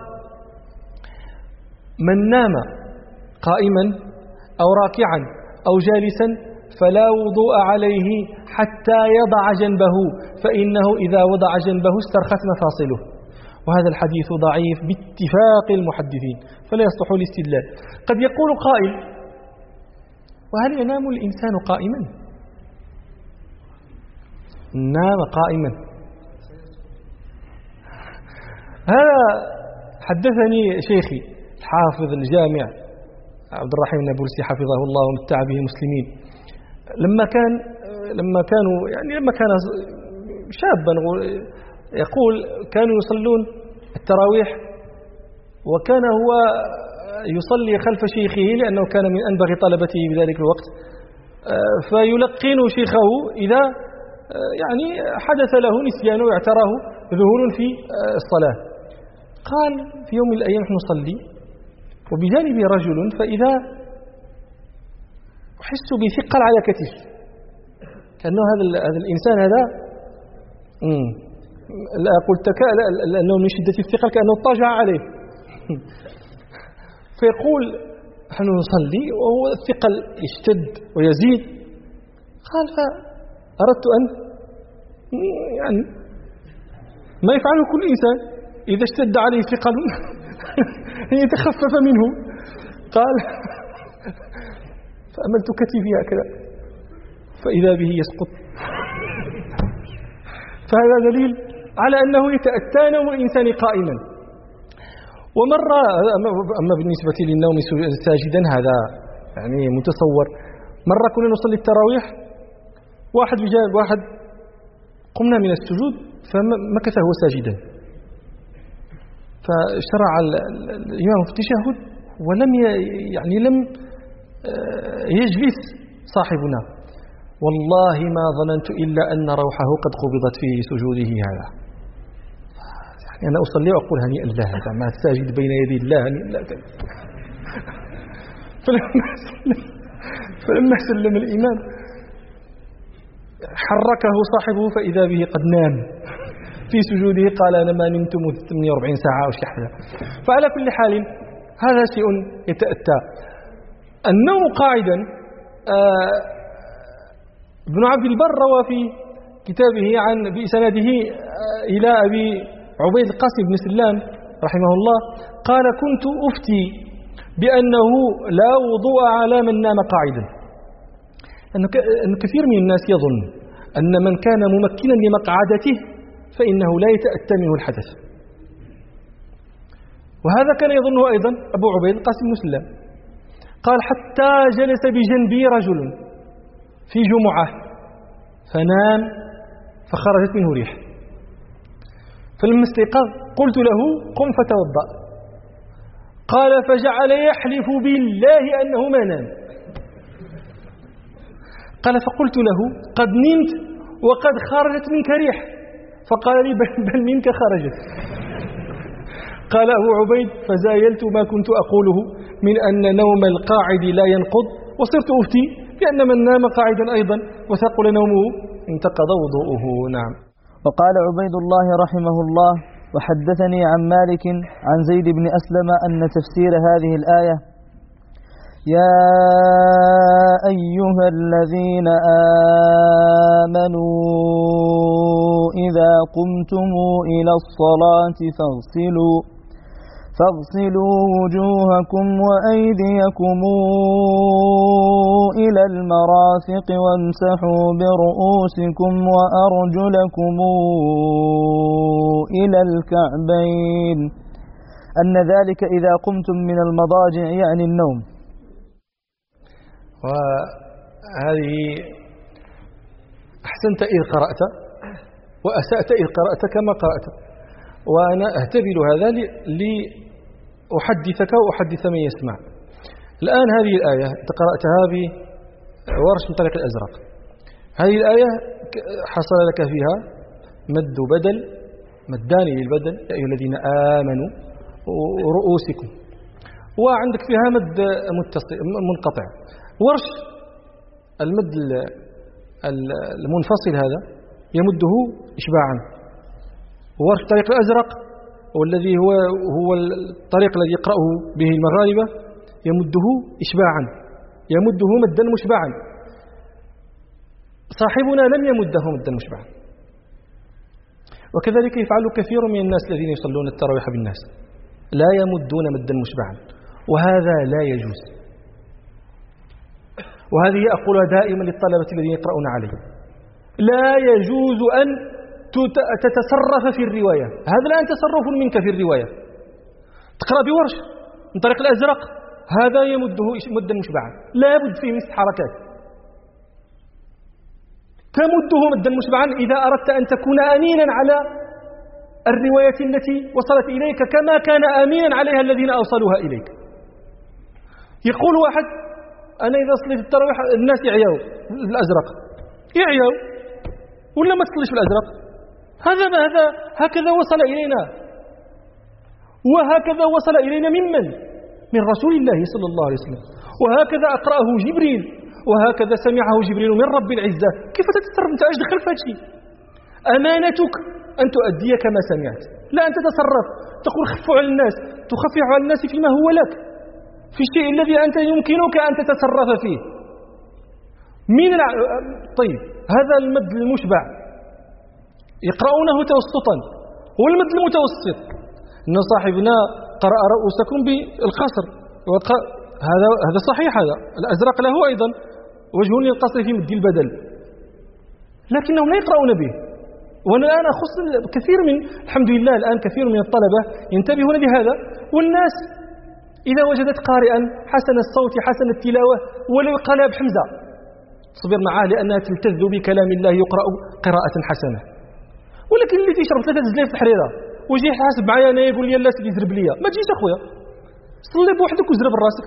من نام قائما أو راكعا أو جالسا فلا وضوء عليه حتى يضع جنبه، فإنه إذا وضع جنبه استرخت مفاصله. وهذا الحديث ضعيف باتفاق المحدثين فلا يصلح الاستدلال. قد يقول قائل: وهل ينام الإنسان قائما؟ نام قائما. هذا حدثني شيخي الحافظ الجامع عبد الرحيم النابلسي حفظه الله ومتع به المسلمين، لما كان شابا، يقول كانوا يصلون التراويح وكان هو يصلي خلف شيخه لأنه كان من أنبغ طلبته بذلك الوقت، فيلقن شيخه إذا حدث له نسيان واعتراه ذهول في الصلاة. قال في يوم من الأيام نحن نصلي وبجانبي رجل، فإذا أحس بثقل على كتف، كأنه هذا الإنسان هذا لا قلت لأنه من شدة الثقل كأنه اضطجع عليه. فيقول نحن نصلي وهو الثقل يشتد ويزيد. قال فأردت أن ما يفعله كل إنسان إذا اشتد عليه ثقل يتخفف منه. قال فأملت كتفي هكذا فإذا به يسقط. فهذا دليل على أنه يتأتى نوم الإنسان قائما. ومرة أما بالنسبة للنوم ساجدا هذا متصور. مرة كنا نصلي التراويح، واحد بجانب واحد، قمنا من السجود فمكث هو ساجدا، فشرع الإمام في التشهد ولم لم يجلس صاحبنا. والله ما ظننت إلا أن روحه قد قبضت في سجوده هذا. أنا أصلي وأقول هنيئا له، هذا ما ساجد بين يدي الله هنيئا له. فلما سلم الإمام حركه صاحبه فإذا به قد نام في سجوده. قال أنا ما نمت منذ 48 ساعة أو شيء. فعلى كل حال هذا شيء يتأتى. النوم قاعدا، ابن عبد البر روى في كتابه بإسناده إلى أبي عبيد القاسم بن سلام رحمه الله قال: كنت أفتي بأنه لا وضوء على من نام قاعدا. أن كثير من الناس يظن أن من كان ممكنا لمقعدته فإنه لا يتأتى منه الحدث، وهذا كان يظنه أيضا أبو عبيد القاسم بن سلام. قال: حتى جلس بجنبي رجل في جمعة فنام فخرجت منه ريح، فلما استيقظ قلت له: قم فتوضأ. قال فجعل يحلف بالله أنه ما نام. قال فقلت له قد نمت وقد خرجت منك ريح، فقال لي بل منك خرجت. قال أبو عبيد فزايلت ما كنت أقوله من أن نوم القاعد لا ينقض، وصرت أفتي بأن من نام قاعدا أيضا وثقل نومه انتقض وضوءه. نعم. وقال عبيد الله رحمه الله: وحدثني عن مالك عن زيد بن أسلم أن تفسير هذه الآية: يا أيها الذين آمنوا إذا قمتم إلى الصلاة فاغسلوا وجوهكم وأيديكم إلى المرافق وامسحوا برؤوسكم وأرجلكم إلى الكعبين، أن ذلك إذا قمتم من المضاجع يعني النوم. وهذه أحسنت إذ قرأت وأسأت إذ قرأت كما قرأت، وأنا أهتبل هذا لأحدثك وأحدث من يسمع. الآن هذه الآية قرأتها بورش من طريق الأزرق. هذه الآية حصل لك فيها مد بدل، مدان للبدل يا أيها الذين آمنوا رؤوسكم، وعندك فيها مد منقطع. ورش المد المنفصل هذا يمده إشباعا، ورش الطريق الأزرق والذي هو الطريق الذي يقرأه به المغاربة يمده إشباعا، يمده مدا مشبعا. صاحبنا لم يمده مدا مشبعا، وكذلك يفعل كثير من الناس الذين يصلون التراويح بالناس، لا يمدون مدا مشبعا، وهذا لا يجوز. وهذه أقولها دائما للطلبة الذين يقرؤون عليه: لا يجوز أن تتصرف في الرواية. هذا الآن تصرف منك في الرواية، تقرأ بورش من طريق الأزرق، هذا يمده مدا مشبعا، لا بد فيه من حركات. تمده مدا مشبعا إذا أردت أن تكون أمينا على الرواية التي وصلت إليك كما كان أمينا عليها الذين أوصلوها إليك. يقول واحد: أنا إذا صليت التراويح الناس يعيوا الأزرق، يعيوا ولا ما تصليش بالأزرق؟ هذا هكذا وصل إلينا، وهكذا وصل إلينا ممن؟ من رسول الله صلى الله عليه وسلم، وهكذا أقرأه جبريل، وهكذا سمعه جبريل من رب العزة. كيف تتصرف أنت؟ ايش دخل في هذا الشيء؟ أمانتك أن تؤدي كما سمعت، لا أن تتصرف تقول خفوا على الناس، تخفف على الناس فيما هو لك، في الشيء الذي أنت يمكنك أن تتصرف فيه. طيب، هذا المد المشبع يقرؤونه توسطا، والمد المتوسط إن صاحبنا قرأ رؤوسكم بالقصر، هذا صحيح. هذا الأزرق له أيضا وجه للقصر في مد البدل، لكنهم لا يقرؤون به. وأنا الآن أخص كثير من الحمد لله الآن كثير من الطلبة ينتبهون بهذا، والناس إذا وجدت قارئا حسن الصوت حسن التلاوة ولو قال بحمزة تصبر معاه، لأنها تلتذ بكلام الله يقرأ قراءة حسنة. ولكن اللي تيشرب 3 زلايف في الحريرة ويجي يحاسب معايا أنا يقول لي لا سيدي زرب ليا، ما تجيش أخويا، صلي بوحدك وزرب راسك.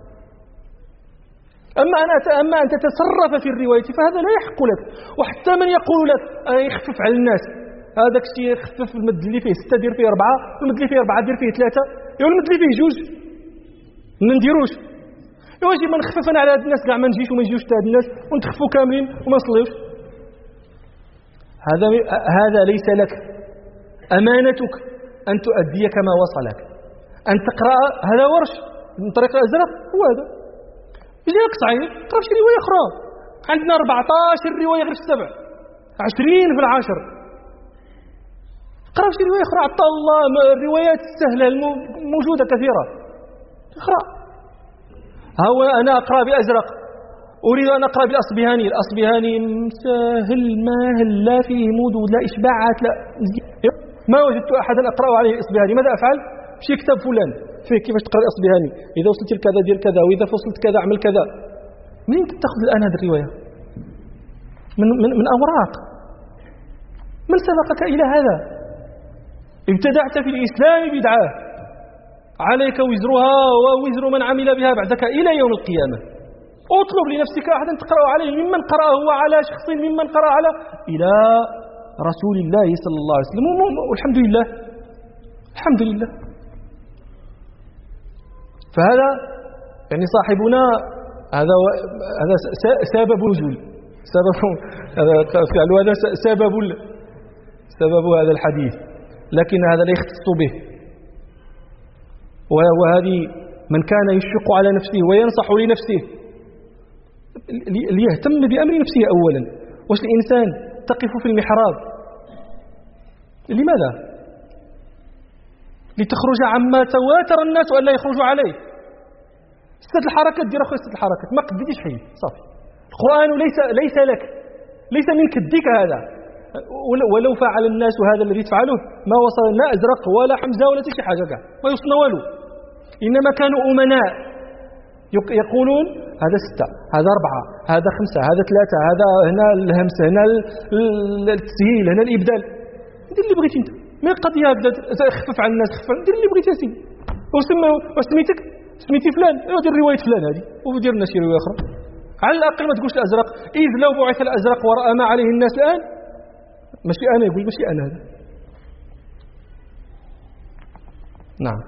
أما أن تتصرف في الرواية فهذا لا يحق لك. وحتى من يقول لك يخفف على الناس، هذاك الشيء يخفف المد اللي فيه 6 دير فيه 4، والمد اللي فيه 4 دير فيه 3، والمد اللي فيه 2 ما نديروش. واجي ما نخفف انا على هاد الناس كاع ما نجيش وما يجيوش حتى هاد الناس ونتخفوا كاملين وما نصليوش. هذا ليس لك. أمانتك أن تؤدي كما وصلك، أن تقرأ. هذا ورش من طريق الأزرق هو هذا. يجي لك صعيب قرأ شي رواية أخرى، عندنا 14 رواية غير في 7، 20 في 10. قرأ شي رواية أخرى، عطا الله الروايات السهلة موجودة كثيرة، اقرأ. هو أنا أقرأ بأزرق، أريد أن أقرأ بالأصبهاني. الأصبهاني سهل ماهل، لا فيه مدود لا إشباعات لا ما وجدت أحدا أقرأ عليه الأصبهاني. ماذا أفعل؟ في كتاب فلان فيه كيفاش تقرأ الأصبهاني، إذا وصلت لكذا دير كذا، وإذا وصلت كذا أعمل كذا. منين تأخذ الآن هذه الرواية؟ من أوراق. من سبقك إلى هذا؟ ابتدعت في الإسلام بدعة عليك وزرها ووزر من عمل بها بعدك إلى يوم القيامة. اطلب لنفسك أحدا تقرأ عليه ممن قرأه وعلى شخص ممن قرأ على إلى رسول الله صلى الله عليه وسلم. والحمد لله الحمد لله. فهذا يعني صاحبنا هذا سبب نزول، سبب هذا سبب هذا الحديث، لكن هذا لا يختص به. وهذه من كان يشفق على نفسه وينصح لنفسه ليهتم بأمر نفسه أولا. واش الإنسان تقف في المحراب لماذا؟ لتخرج عما تواتر الناس وأن لا يخرجوا عليه. استد الحركات دير أخويا، استد الحركات ما قديتيش حي صافي. القرآن ليس لك، ليس منك الديك هذا. ولو فعل الناس هذا الذي تفعله ما وصل لا أزرق ولا حمزة ولا شي حاجة كاع ما يوصلنا والو. إنما كانوا أمناء يقولون هذا 6 هذا 4 هذا 5 هذا 3 هذا هنا الهمس هنا التسهيل هنا الإبدال. دير اللي بغيتي انت، ما القضية خفف على الناس، خفف دير اللي بغيتي سيدي. واش سميتك؟ سميتي فلان، دير رواية فلان هذه ودير لنا شي رواية أخرى. على الأقل ما تقولش الأزرق، إذ لو بعث الأزرق ورأى ما عليه الناس الآن ماشي أنا، يقول ماشي أنا هذا. نعم.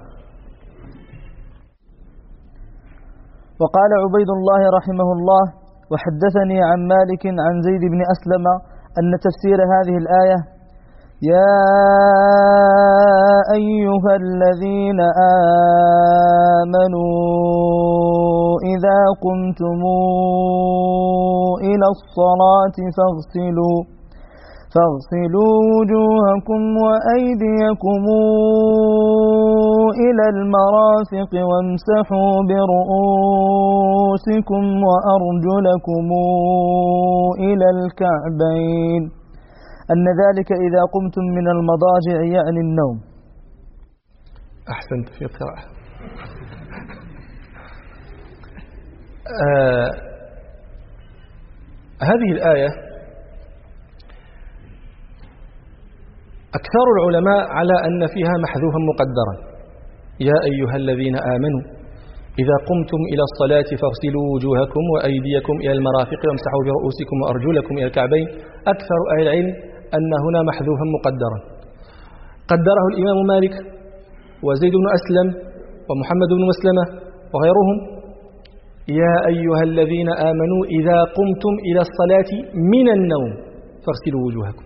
وقال عبيد الله رحمه الله: وحدثني عن مالك عن زيد بن أسلم أن تفسير هذه الآية: يا أيها الذين آمنوا إذا قمتم إلى الصلاة فاغسلوا وجوهكم وأيديكم إلى المرافق وامسحوا برؤوسكم وأرجلكم إلى الكعبين، أن ذلك إذا قمتم من المضاجع يعني النوم. أحسنت في القراءة. هذه الآية أكثر العلماء على أن فيها محذوفا مقدرا: يا أيها الذين آمنوا إذا قمتم إلى الصلاة فاغسلوا وجوهكم وأيديكم إلى المرافق وامسحوا برؤوسكم وأرجلكم إلى الكعبين. أكثر أهل العلم أن هنا محذوفا مقدرا، قدره الإمام مالك وزيد بن أسلم ومحمد بن مسلمة وغيرهم: يا أيها الذين آمنوا إذا قمتم إلى الصلاة من النوم فاغسلوا وجوهكم.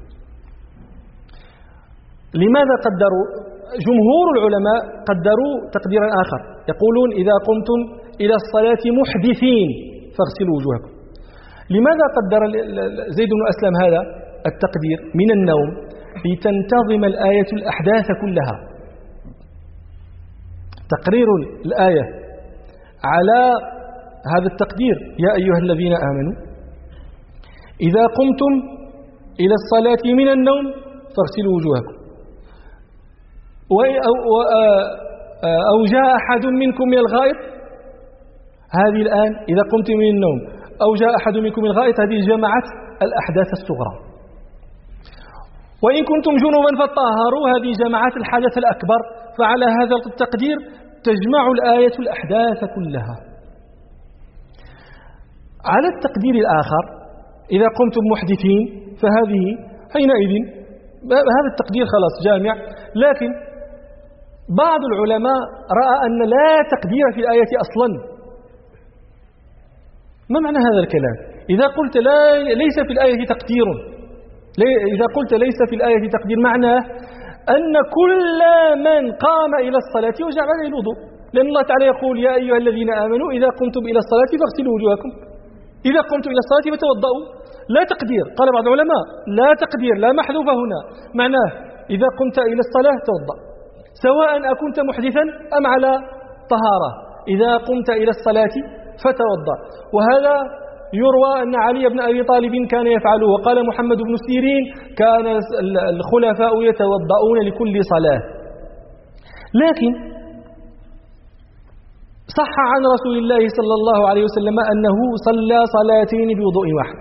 لماذا قدروا؟ جمهور العلماء قدروا تقديرا آخر، يقولون إذا قمتم إلى الصلاة محدثين فاغسلوا وجوهكم. لماذا قدر زيد بن أسلم هذا التقدير من النوم؟ لتنتظم الآية الأحداث كلها. تقرير الآية على هذا التقدير: يا أيها الذين آمنوا إذا قمتم إلى الصلاة من النوم فاغسلوا وجوهكم، أو جاء أحد منكم من الغائط. هذه الآن إذا قمت من النوم أو جاء أحد منكم من الغائط، هذه جمعت الأحداث الصغرى. وإن كنتم جنوبا فطهروا، هذه جمعت الحدث الأكبر. فعلى هذا التقدير تجمع الآية الأحداث كلها. على التقدير الآخر: إذا قمتم محدثين، فهذه حينئذ هذا التقدير خلاص جامع. لكن بعض العلماء رأى أن لا تقدير في الآية أصلا. ما معنى هذا الكلام؟ إذا قلت ليس في الآية تقدير، إذا قلت ليس في الآية تقدير معناه أن كل من قام إلى الصلاة وجب عليه الوضوء، لأن الله تعالى يقول: يا أيها الذين آمنوا إذا قمتم إلى الصلاة فاغسلوا وجوهكم. إذا قمتم إلى الصلاة فتوضؤوا. لا تقدير. قال بعض العلماء: لا تقدير، لا محذوف هنا، معناه إذا قمت إلى الصلاة توضأ، سواء أكنت محدثا أم على طهارة. إذا قمت إلى الصلاة فتوضأ. وهذا يروى أن علي بن أبي طالب كان يفعله، وقال محمد بن سيرين: كان الخلفاء يتوضؤون لكل صلاة. لكن صح عن رسول الله صلى الله عليه وسلم أنه صلى صلاتين بوضوء واحد.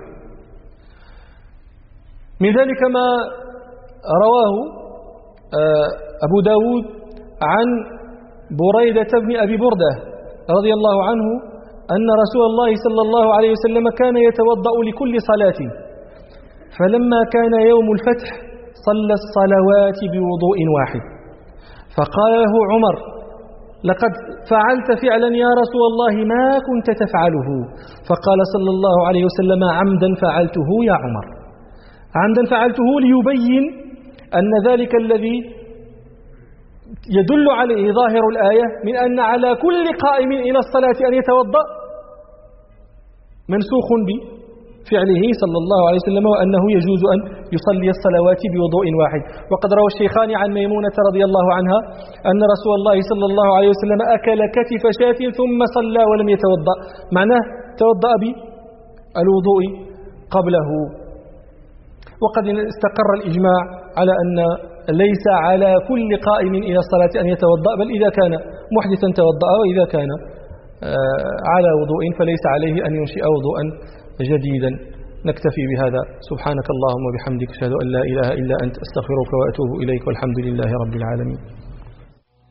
من ذلك ما رواه أبو داود عن بريدة بن أبي بردة رضي الله عنه أن رسول الله صلى الله عليه وسلم كان يتوضأ لكل صلاة، فلما كان يوم الفتح صلى الصلوات بوضوء واحد، فقال له عمر: لقد فعلت فعلا يا رسول الله ما كنت تفعله. فقال صلى الله عليه وسلم: عمدا فعلته يا عمر، عمدا فعلته، ليبين أن ذلك الذي يدل عليه ظاهر الآية من أن على كل قائم إلى الصلاة أن يتوضأ منسوخ بفعله صلى الله عليه وسلم، وأنه يجوز أن يصلي الصلوات بوضوء واحد. وقد روى الشيخان عن ميمونة رضي الله عنها أن رسول الله صلى الله عليه وسلم أكل كتف شاة ثم صلى ولم يتوضأ، معناه توضأ بالوضوء قبله. وقد استقر الإجماع على أن ليس على كل قائم إلى الصلاة أن يتوضأ، بل إذا كان محدثا توضأ، وإذا كان على وضوء فليس عليه أن ينشئ وضوءا جديدا. نكتفي بهذا. سبحانك اللهم وبحمدك، أشهد أن لا إله إلا أنت، أستغفرك وأتوب إليك، والحمد لله رب العالمين.